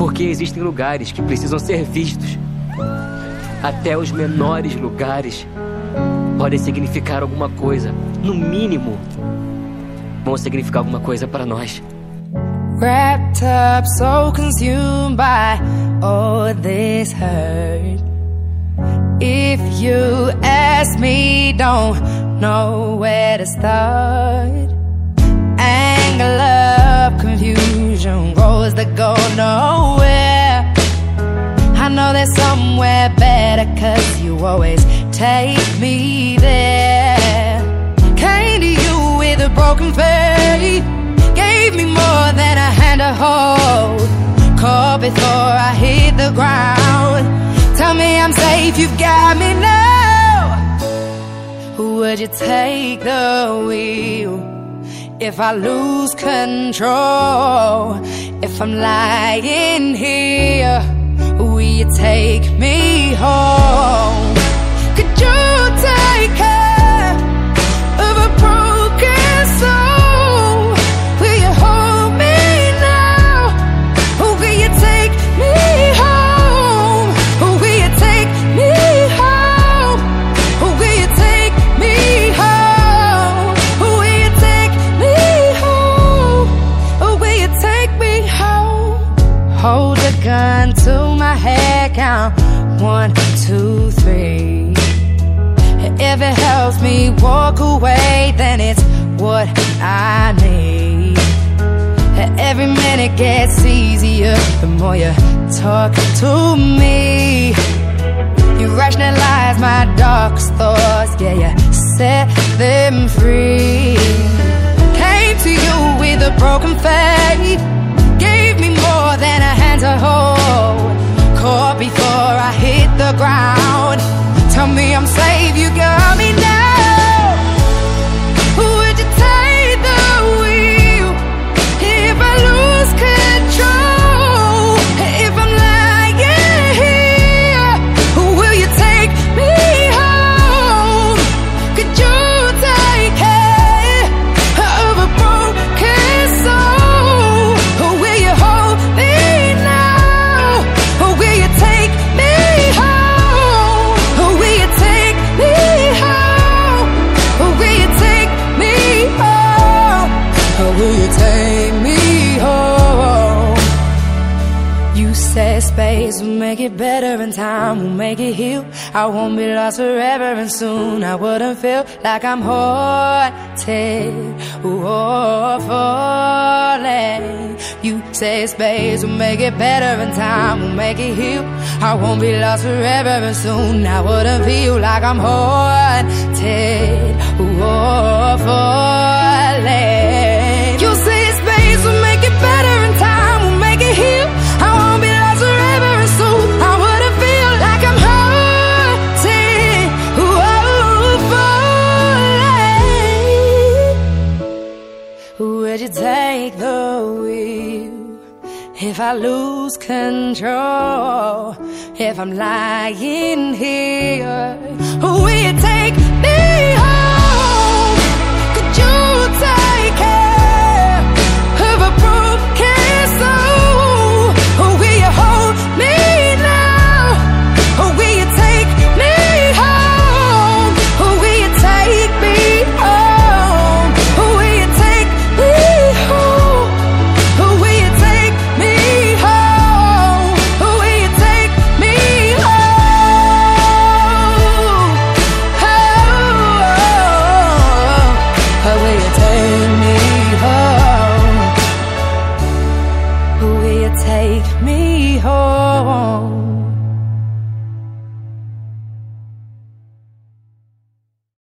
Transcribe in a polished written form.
Porque existem lugares que precisam ser vistos. Até os menores lugares podem significar alguma coisa. No mínimo, vão significar alguma coisa para nós. Wrapped up, so consumed by all this hurt. If you ask me, don't know where to start. Anger, love, confusion, roads that go nowhere. I know there's somewhere better, 'cause you always take me there. Came to you with a broken faith, gave me more than a hand to hold. Caught before I hit the ground. Tell me I'm safe, you've got me now. Would you take the wheel if I lose control? If I'm lying here, will you take me home? Could you take care of a broken soul? Will you hold me now? Or will you take me home? Or will you take me home? Or will you take me home? Or will you take me home? Or will you take me home? Hold the gun to my head, count 1, 2, 3. If it helps me walk away, then it's what I need. Every minute gets easier the more you talk to me. You rationalize my darkest thoughts, yeah, you set them free. Came to you with a broken faith, gave me more than a hand to hold. Caught before I hit the ground. Tell me I'm safe, you got me now. Would you take the wheel if I lose control? If I'm lying here, will you take me home? Could you take care of a broken soul? Or will you hold me now? Or will you take me home? Or will you take me home? Or will you take me home? Or will you take me home? You said space will make it better and time will make it heal. I won't be lost forever and soon I wouldn't feel like I'm haunted or falling. You say space will make it better and time will make it heal. I won't be lost forever and soon I wouldn't feel like I'm haunted or falling. You say space will make it better and time will make it heal. I won't be lost forever and soon I wouldn't feel like I'm haunted or falling. Would you take the wheel if I lose control? If I'm lying here, will you take